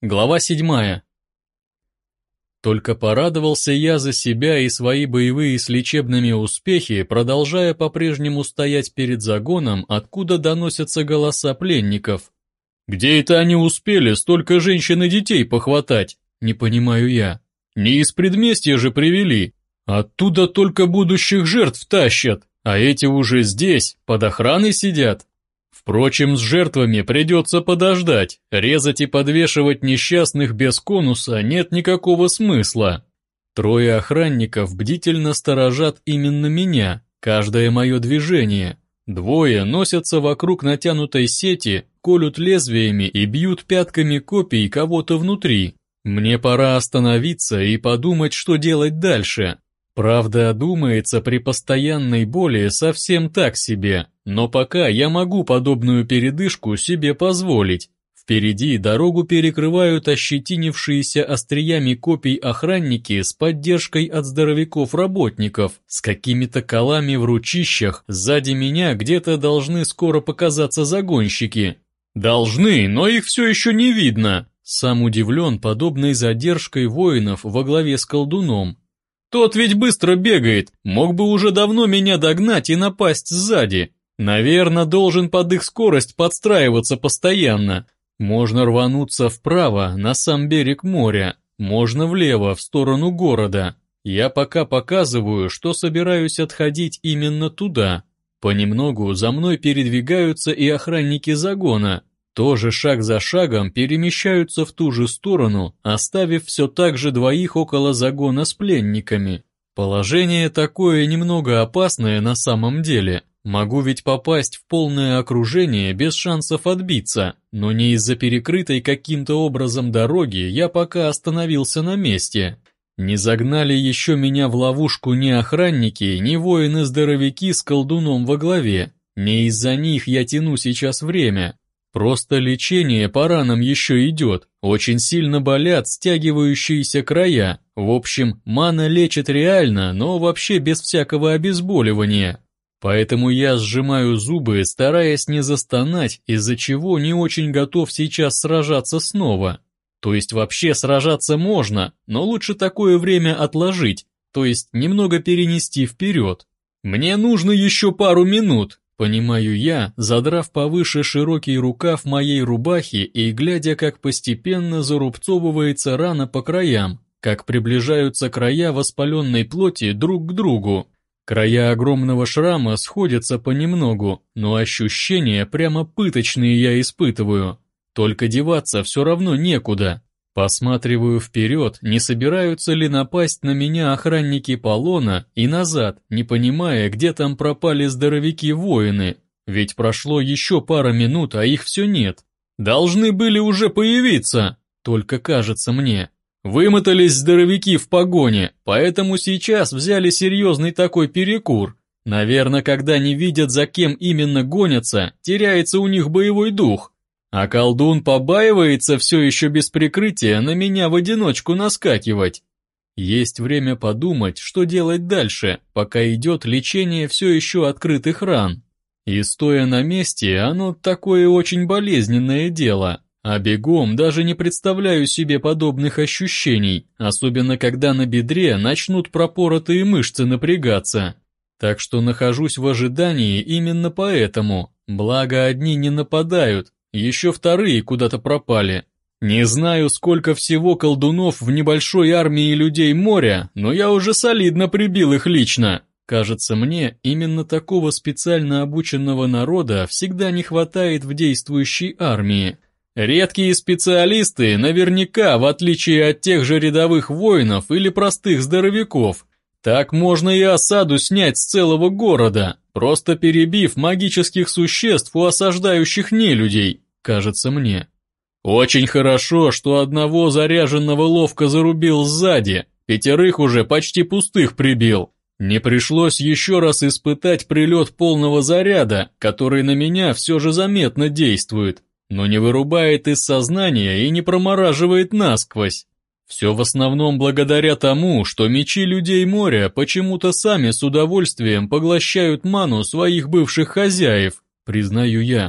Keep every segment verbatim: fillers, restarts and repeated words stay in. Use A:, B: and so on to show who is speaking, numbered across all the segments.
A: Глава седьмая. Только порадовался я за себя и свои боевые с лечебными успехи, продолжая по-прежнему стоять перед загоном, откуда доносятся голоса пленников. «Где это они успели столько женщин и детей похватать? Не понимаю я. Не из предместья же привели. Оттуда только будущих жертв тащат, а эти уже здесь, под охраной сидят». Впрочем, с жертвами придется подождать, резать и подвешивать несчастных без конуса нет никакого смысла. Трое охранников бдительно сторожат именно меня, каждое мое движение. Двое носятся вокруг натянутой сети, колют лезвиями и бьют пятками копий кого-то внутри. Мне пора остановиться и подумать, что делать дальше. Правда, думается при постоянной боли совсем так себе, но пока я могу подобную передышку себе позволить. Впереди дорогу перекрывают ощетинившиеся остриями копий охранники с поддержкой от здоровяков-работников, с какими-то колами в ручищах, сзади меня где-то должны скоро показаться загонщики. Должны, но их все еще не видно. Сам удивлен подобной задержкой воинов во главе с колдуном. Тот ведь быстро бегает, мог бы уже давно меня догнать и напасть сзади. Наверное, должен под их скорость подстраиваться постоянно. Можно рвануться вправо, на сам берег моря, можно влево, в сторону города. Я пока показываю, что собираюсь отходить именно туда. Понемногу за мной передвигаются и охранники загона. Тоже шаг за шагом перемещаются в ту же сторону, оставив все так же двоих около загона с пленниками. Положение такое немного опасное на самом деле. Могу ведь попасть в полное окружение без шансов отбиться, но не из-за перекрытой каким-то образом дороги я пока остановился на месте. Не загнали еще меня в ловушку ни охранники, ни воины-здоровяки с колдуном во главе. Не из-за них я тяну сейчас время. Просто лечение по ранам еще идет, очень сильно болят стягивающиеся края. В общем, мана лечит реально, но вообще без всякого обезболивания. Поэтому я сжимаю зубы, стараясь не застонать, из-за чего не очень готов сейчас сражаться снова. То есть вообще сражаться можно, но лучше такое время отложить, то есть немного перенести вперед. Мне нужно еще пару минут. Понимаю я, задрав повыше широкий рукав моей рубахи и глядя, как постепенно зарубцовывается рана по краям, как приближаются края воспаленной плоти друг к другу. Края огромного шрама сходятся понемногу, но ощущения прямо пыточные я испытываю. Только деваться все равно некуда. Посматриваю вперед, не собираются ли напасть на меня охранники полона, и назад, не понимая, где там пропали здоровяки-воины. Ведь прошло еще пара минут, а их все нет. Должны были уже появиться, только кажется мне. Вымотались здоровяки в погоне, поэтому сейчас взяли серьезный такой перекур. Наверное, когда не видят, за кем именно гонятся, теряется у них боевой дух. А колдун побаивается все еще без прикрытия на меня в одиночку наскакивать. Есть время подумать, что делать дальше, пока идет лечение все еще открытых ран. И стоя на месте, оно такое очень болезненное дело, а бегом даже не представляю себе подобных ощущений, особенно когда на бедре начнут пропоротые мышцы напрягаться. Так что нахожусь в ожидании именно поэтому, благо одни не нападают, еще вторые куда-то пропали. Не знаю, сколько всего колдунов в небольшой армии людей моря, но я уже солидно прибил их лично. Кажется мне, именно такого специально обученного народа всегда не хватает в действующей армии. Редкие специалисты наверняка, в отличие от тех же рядовых воинов или простых здоровяков. Так можно и осаду снять с целого города, просто перебив магических существ у осаждающих нелюдей, кажется мне. Очень хорошо, что одного заряженного ловко зарубил сзади, пятерых уже почти пустых прибил. Не пришлось еще раз испытать прилет полного заряда, который на меня все же заметно действует, но не вырубает из сознания и не промораживает насквозь. Все в основном благодаря тому, что мечи людей моря почему-то сами с удовольствием поглощают ману своих бывших хозяев, признаю я.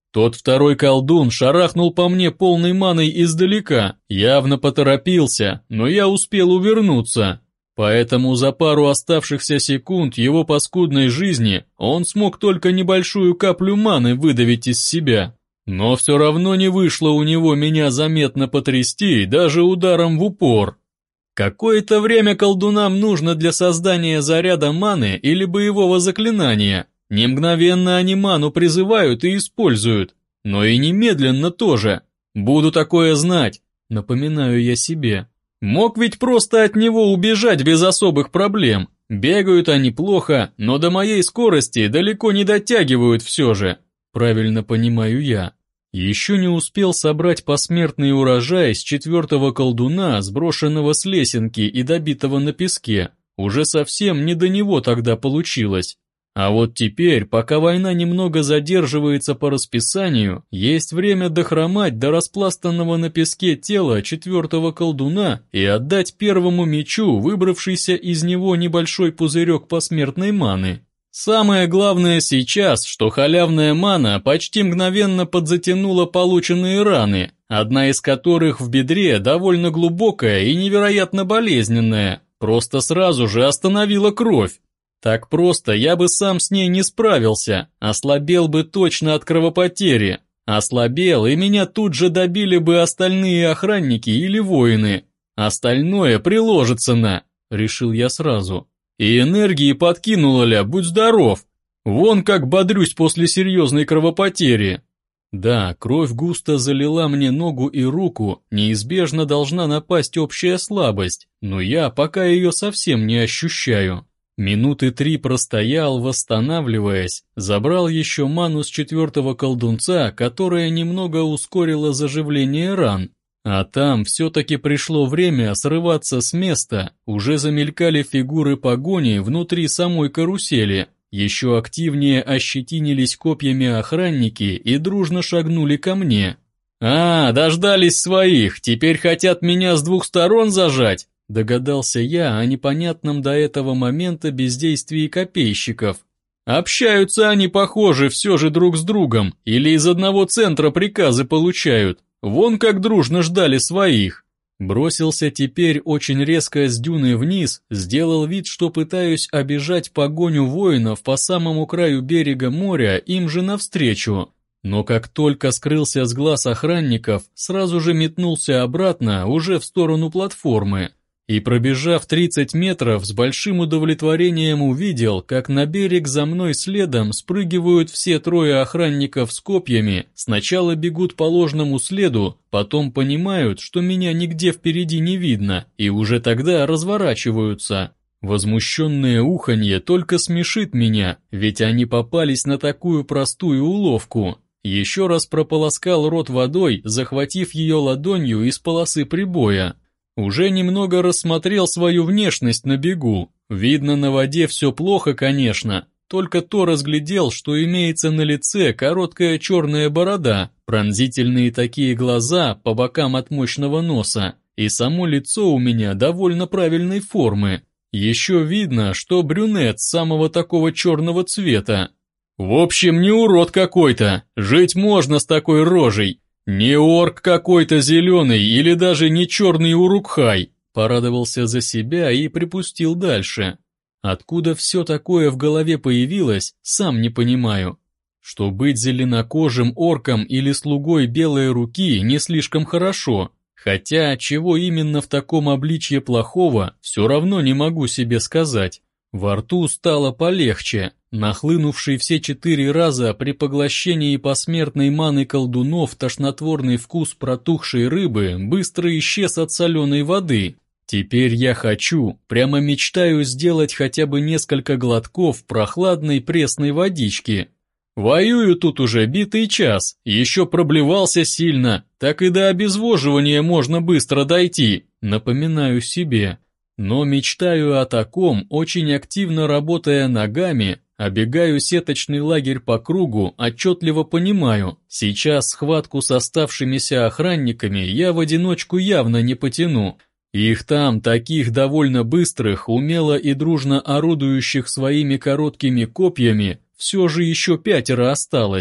A: Тот второй колдун шарахнул по мне полной маной издалека, явно поторопился, но я успел увернуться. Поэтому за пару оставшихся секунд его паскудной жизни он смог только небольшую каплю маны выдавить из себя. Но все равно не вышло у него меня заметно потрясти даже ударом в упор. Какое-то время колдунам нужно для создания заряда маны или боевого заклинания. Не мгновенно они ману призывают и используют, но и немедленно тоже. Буду такое знать, напоминаю я себе. Мог ведь просто от него убежать без особых проблем. Бегают они плохо, но до моей скорости далеко не дотягивают все же. Правильно понимаю я. Еще не успел собрать посмертный урожай с четвертого колдуна, сброшенного с лесенки и добитого на песке. Уже совсем не до него тогда получилось. А вот теперь, пока война немного задерживается по расписанию, есть время дохромать до распластанного на песке тела четвертого колдуна и отдать первому мечу выбравшийся из него небольшой пузырек посмертной маны. Самое главное сейчас, что халявная мана почти мгновенно подзатянула полученные раны, одна из которых в бедре довольно глубокая и невероятно болезненная, просто сразу же остановила кровь. Так просто я бы сам с ней не справился, ослабел бы точно от кровопотери. Ослабел, и меня тут же добили бы остальные охранники или воины. Остальное приложится на, решил я сразу. И энергии подкинула ля, будь здоров. Вон как бодрюсь после серьезной кровопотери. Да, кровь густо залила мне ногу и руку, неизбежно должна напасть общая слабость, но я пока ее совсем не ощущаю. Минуты три простоял, восстанавливаясь, забрал еще ману с четвертого колдунца, которая немного ускорила заживление ран. А там все-таки пришло время срываться с места, уже замелькали фигуры погони внутри самой карусели, еще активнее ощетинились копьями охранники и дружно шагнули ко мне. «А, дождались своих, теперь хотят меня с двух сторон зажать?» Догадался я о непонятном до этого момента бездействии копейщиков. Общаются они, похоже, все же друг с другом, или из одного центра приказы получают. Вон как дружно ждали своих. Бросился теперь очень резко с дюны вниз, сделал вид, что пытаюсь обижать погоню воинов по самому краю берега моря им же навстречу. Но как только скрылся с глаз охранников, сразу же метнулся обратно, уже в сторону платформы. И пробежав тридцать метров, с большим удовлетворением увидел, как на берег за мной следом спрыгивают все трое охранников с копьями, сначала бегут по ложному следу, потом понимают, что меня нигде впереди не видно, и уже тогда разворачиваются. Возмущенное уханье только смешит меня, ведь они попались на такую простую уловку. Еще раз прополоскал рот водой, захватив ее ладонью из полосы прибоя. Уже немного рассмотрел свою внешность на бегу. Видно, на воде все плохо, конечно. Только то разглядел, что имеется на лице короткая черная борода, пронзительные такие глаза по бокам от мощного носа, и само лицо у меня довольно правильной формы. Еще видно, что брюнет самого такого черного цвета. В общем, не урод какой-то, жить можно с такой рожей. «Не орк какой-то зеленый или даже не черный урукхай», порадовался за себя и припустил дальше. Откуда все такое в голове появилось, сам не понимаю. Что быть зеленокожим орком или слугой белой руки не слишком хорошо, хотя чего именно в таком обличье плохого, все равно не могу себе сказать. Во рту стало полегче. Нахлынувший все четыре раза при поглощении посмертной маны колдунов тошнотворный вкус протухшей рыбы быстро исчез от соленой воды. Теперь я хочу, прямо мечтаю сделать хотя бы несколько глотков прохладной пресной водички. Воюю тут уже битый час, еще проблевался сильно, так и до обезвоживания можно быстро дойти, напоминаю себе. Но мечтаю о таком, очень активно работая ногами, обегаю сеточный лагерь по кругу, отчетливо понимаю, сейчас схватку с оставшимися охранниками я в одиночку явно не потяну. Их там, таких довольно быстрых, умело и дружно орудующих своими короткими копьями, все же еще пятеро осталось.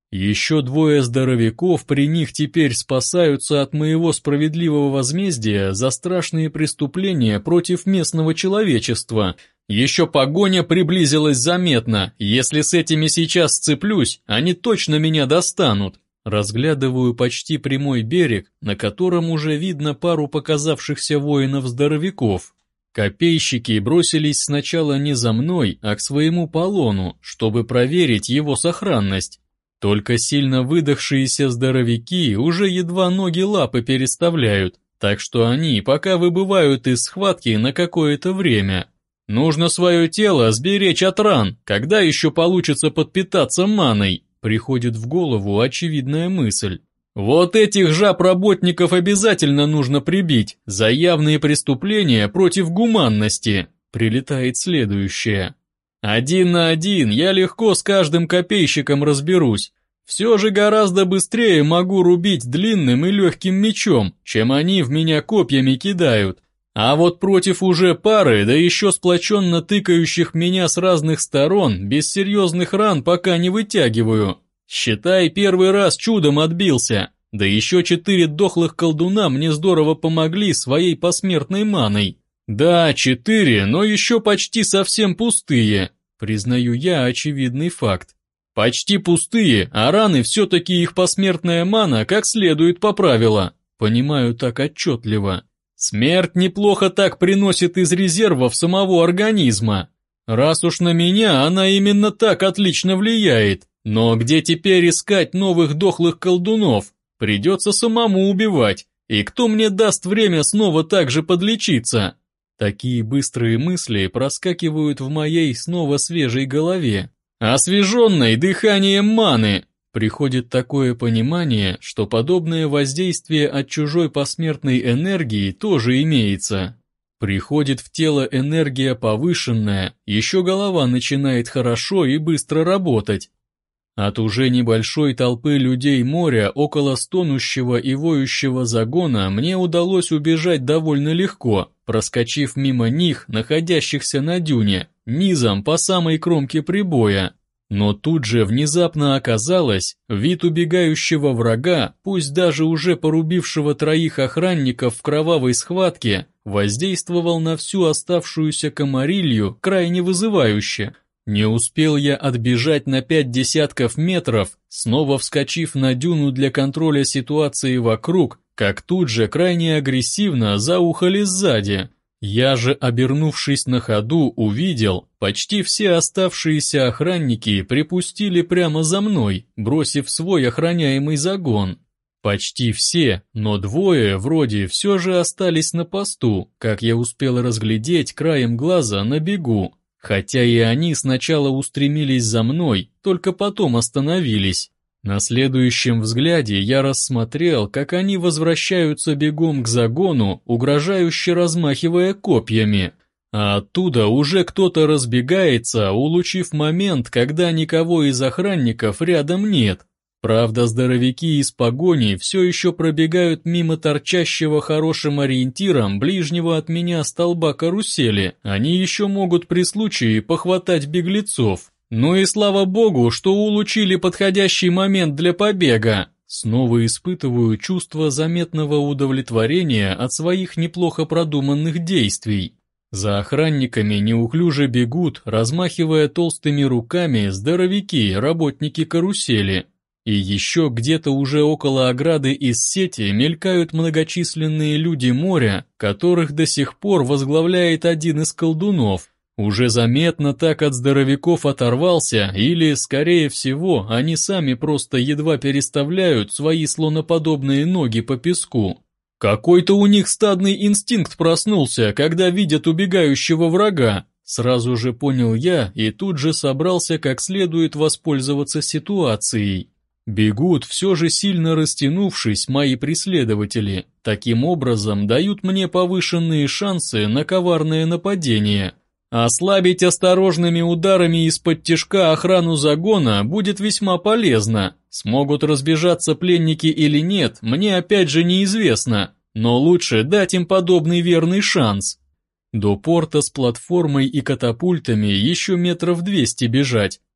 A: Еще двое здоровяков при них теперь спасаются от моего справедливого возмездия за страшные преступления против местного человечества. Еще погоня приблизилась заметно, если с этими сейчас сцеплюсь, они точно меня достанут. Разглядываю почти прямой берег, на котором уже видно пару показавшихся воинов-здоровяков. Копейщики бросились сначала не за мной, а к своему полону, чтобы проверить его сохранность. Только сильно выдохшиеся здоровяки уже едва ноги-лапы переставляют, так что они пока выбывают из схватки на какое-то время. Нужно свое тело сберечь от ран, когда еще получится подпитаться маной, приходит в голову очевидная мысль. Вот этих жаб-работников обязательно нужно прибить за явные преступления против гуманности, прилетает следующее. Один на один я легко с каждым копейщиком разберусь. Все же гораздо быстрее могу рубить длинным и легким мечом, чем они в меня копьями кидают. А вот против уже пары, да еще сплоченно тыкающих меня с разных сторон, без серьезных ран пока не вытягиваю. Считай, первый раз чудом отбился. Да еще четыре дохлых колдуна мне здорово помогли своей посмертной маной. Да, четыре, но еще почти совсем пустые, признаю я очевидный факт. Почти пустые, а раны все-таки их посмертная мана как следует поправила. Понимаю так отчетливо. Смерть неплохо так приносит из резервов самого организма. Раз уж на меня она именно так отлично влияет. Но где теперь искать новых дохлых колдунов? Придется самому убивать. И кто мне даст время снова так же подлечиться? Такие быстрые мысли проскакивают в моей снова свежей голове. Освеженной дыханием маны. Приходит такое понимание, что подобное воздействие от чужой посмертной энергии тоже имеется. Приходит в тело энергия повышенная, еще голова начинает хорошо и быстро работать. От уже небольшой толпы людей моря около стонущего и воющего загона мне удалось убежать довольно легко, проскочив мимо них, находящихся на дюне, низом по самой кромке прибоя. Но тут же внезапно оказалось, вид убегающего врага, пусть даже уже порубившего троих охранников в кровавой схватке, воздействовал на всю оставшуюся комарилью крайне вызывающе. Не успел я отбежать на пять десятков метров, снова вскочив на дюну для контроля ситуации вокруг, как тут же крайне агрессивно заухали сзади. Я же, обернувшись на ходу, увидел, почти все оставшиеся охранники припустили прямо за мной, бросив свой охраняемый загон. Почти все, но двое вроде все же остались на посту, как я успел разглядеть краем глаза на бегу. Хотя и они сначала устремились за мной, только потом остановились. На следующем взгляде я рассмотрел, как они возвращаются бегом к загону, угрожающе размахивая копьями. А оттуда уже кто-то разбегается, улучив момент, когда никого из охранников рядом нет. Правда, здоровяки из погони все еще пробегают мимо торчащего хорошим ориентиром ближнего от меня столба карусели. Они еще могут при случае похватать беглецов. Ну и слава богу, что улучили подходящий момент для побега. Снова испытываю чувство заметного удовлетворения от своих неплохо продуманных действий. За охранниками неуклюже бегут, размахивая толстыми руками, здоровяки, работники карусели. И еще где-то уже около ограды из сети мелькают многочисленные люди моря, которых до сих пор возглавляет один из колдунов. Уже заметно так от здоровяков оторвался, или, скорее всего, они сами просто едва переставляют свои слоноподобные ноги по песку. Какой-то у них стадный инстинкт проснулся, когда видят убегающего врага. Сразу же понял я и тут же собрался как следует воспользоваться ситуацией. Бегут все же сильно растянувшись мои преследователи, таким образом дают мне повышенные шансы на коварное нападение. Ослабить осторожными ударами из-под тишка охрану загона будет весьма полезно. Смогут разбежаться пленники или нет, мне опять же неизвестно, но лучше дать им подобный верный шанс. До порта с платформой и катапультами еще метров двести бежать.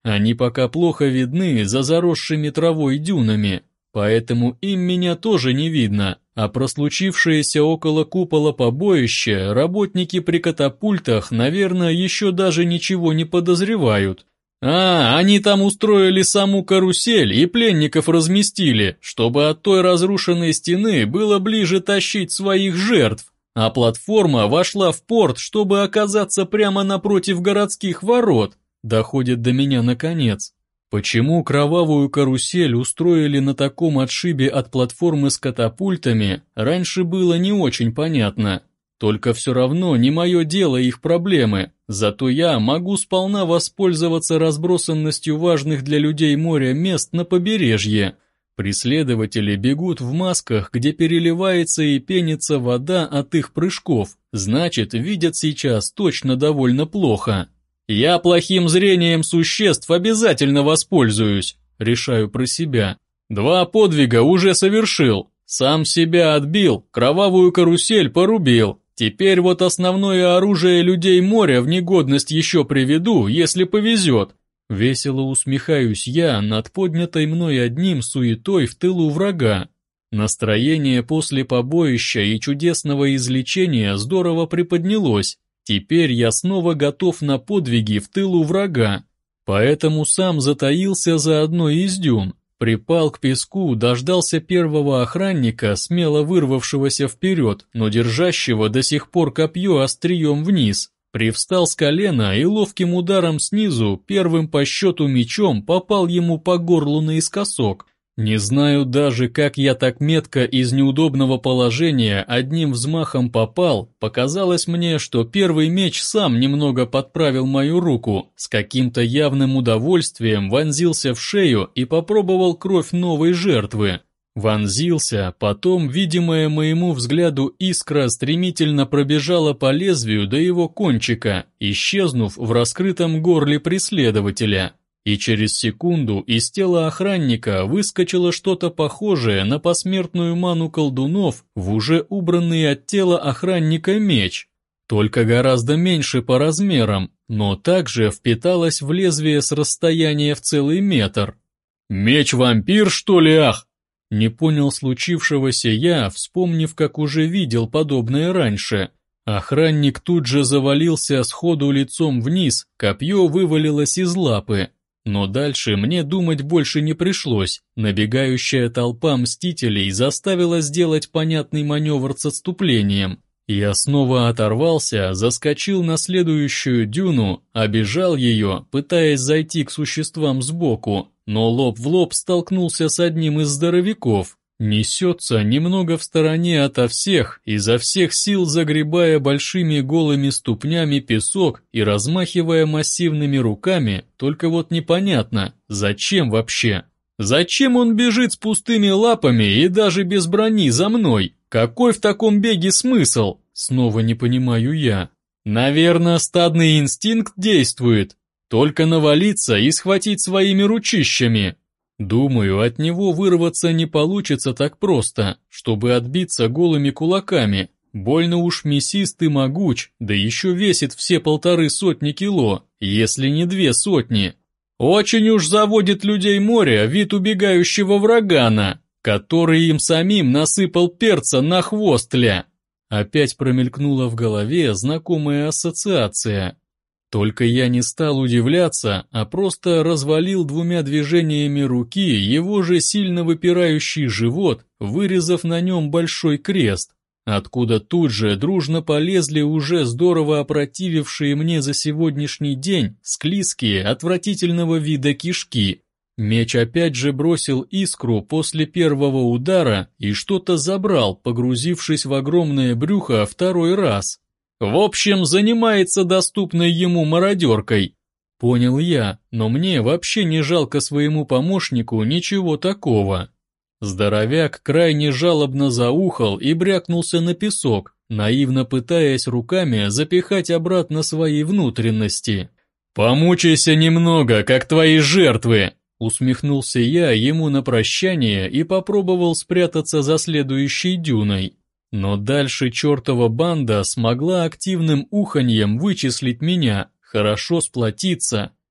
A: Они пока плохо видны за заросшими травой дюнами, поэтому им меня тоже не видно, а про случившееся около купола побоище работники при катапультах, наверное, еще даже ничего не подозревают. А, они там устроили саму карусель и пленников разместили, чтобы от той разрушенной стены было ближе тащить своих жертв, а платформа вошла в порт, чтобы оказаться прямо напротив городских ворот. Доходит до меня наконец. Почему кровавую карусель устроили на таком отшибе от платформы с катапультами, раньше было не очень понятно. Только все равно не мое дело их проблемы, зато я могу сполна воспользоваться разбросанностью важных для людей моря мест на побережье. Преследователи бегут в масках, где переливается и пенится вода от их прыжков, значит, видят сейчас точно довольно плохо. Я плохим зрением существ обязательно воспользуюсь, решаю про себя. Два подвига уже совершил. Сам себя отбил, кровавую карусель порубил. Теперь вот основное оружие людей моря в негодность еще приведу, если повезет. Весело усмехаюсь я над поднятой мной одним суетой в тылу врага. Настроение после побоища и чудесного излечения здорово приподнялось. Теперь я снова готов на подвиги в тылу врага, поэтому сам затаился за одной из дюн, припал к песку, дождался первого охранника, смело вырвавшегося вперед, но держащего до сих пор копье острием вниз, привстал с колена и ловким ударом снизу, первым по счету мечом, попал ему по горлу наискосок. Не знаю даже, как я так метко из неудобного положения одним взмахом попал, показалось мне, что первый меч сам немного подправил мою руку, с каким-то явным удовольствием вонзился в шею и попробовал кровь новой жертвы. Вонзился, потом, видимая моему взгляду искра, стремительно пробежала по лезвию до его кончика, исчезнув в раскрытом горле преследователя. И через секунду из тела охранника выскочило что-то похожее на посмертную ману колдунов в уже убранный от тела охранника меч, только гораздо меньше по размерам, но также впиталось в лезвие с расстояния в целый метр. «Меч-вампир, что ли, ах?» Не понял случившегося я, вспомнив, как уже видел подобное раньше. Охранник тут же завалился сходу лицом вниз, копье вывалилось из лапы. Но дальше мне думать больше не пришлось, набегающая толпа мстителей заставила сделать понятный маневр с отступлением. Я снова оторвался, заскочил на следующую дюну, обежал ее, пытаясь зайти к существам сбоку, но лоб в лоб столкнулся с одним из здоровяков. Несется немного в стороне ото всех, изо всех сил загребая большими голыми ступнями песок и размахивая массивными руками, только вот непонятно, зачем вообще? Зачем он бежит с пустыми лапами и даже без брони за мной? Какой в таком беге смысл? Снова не понимаю я. Наверное, стадный инстинкт действует. Только навалиться и схватить своими ручищами. Думаю, от него вырваться не получится так просто, чтобы отбиться голыми кулаками. Больно уж мясист и могуч, да еще весит все полторы сотни кило, если не две сотни. Очень уж заводит людей моря вид убегающего врагана, который им самим насыпал перца на хвост тля. Опять промелькнула в голове знакомая ассоциация. Только я не стал удивляться, а просто развалил двумя движениями руки его же сильно выпирающий живот, вырезав на нем большой крест, откуда тут же дружно полезли уже здорово опротивившие мне за сегодняшний день склизкие, отвратительного вида кишки. Меч опять же бросил искру после первого удара и что-то забрал, погрузившись в огромное брюхо второй раз. В общем, занимается доступной ему мародеркой. Понял я, но мне вообще не жалко своему помощнику ничего такого. Здоровяк крайне жалобно заухал и брякнулся на песок, наивно пытаясь руками запихать обратно свои внутренности. «Помучайся немного, как твои жертвы!» Усмехнулся я ему на прощание и попробовал спрятаться за следующей дюной. Но дальше чертова банда смогла активным уханьем вычислить меня, хорошо сплотиться.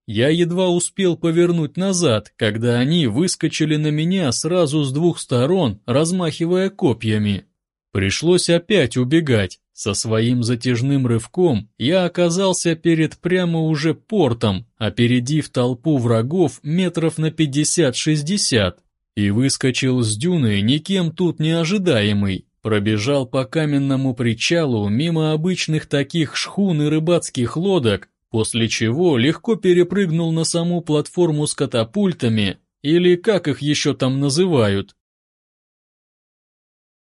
A: Я едва успел повернуть назад, когда они выскочили на меня сразу с двух сторон, размахивая копьями. Пришлось опять убегать. Со своим затяжным рывком я оказался перед прямо уже портом, опередив толпу врагов метров на пятьдесят-шестьдесят, и выскочил с дюны никем тут не ожидаемый. Пробежал по каменному причалу мимо обычных таких шхун и рыбацких лодок, после чего легко перепрыгнул на саму платформу с катапультами, или как их еще там называют,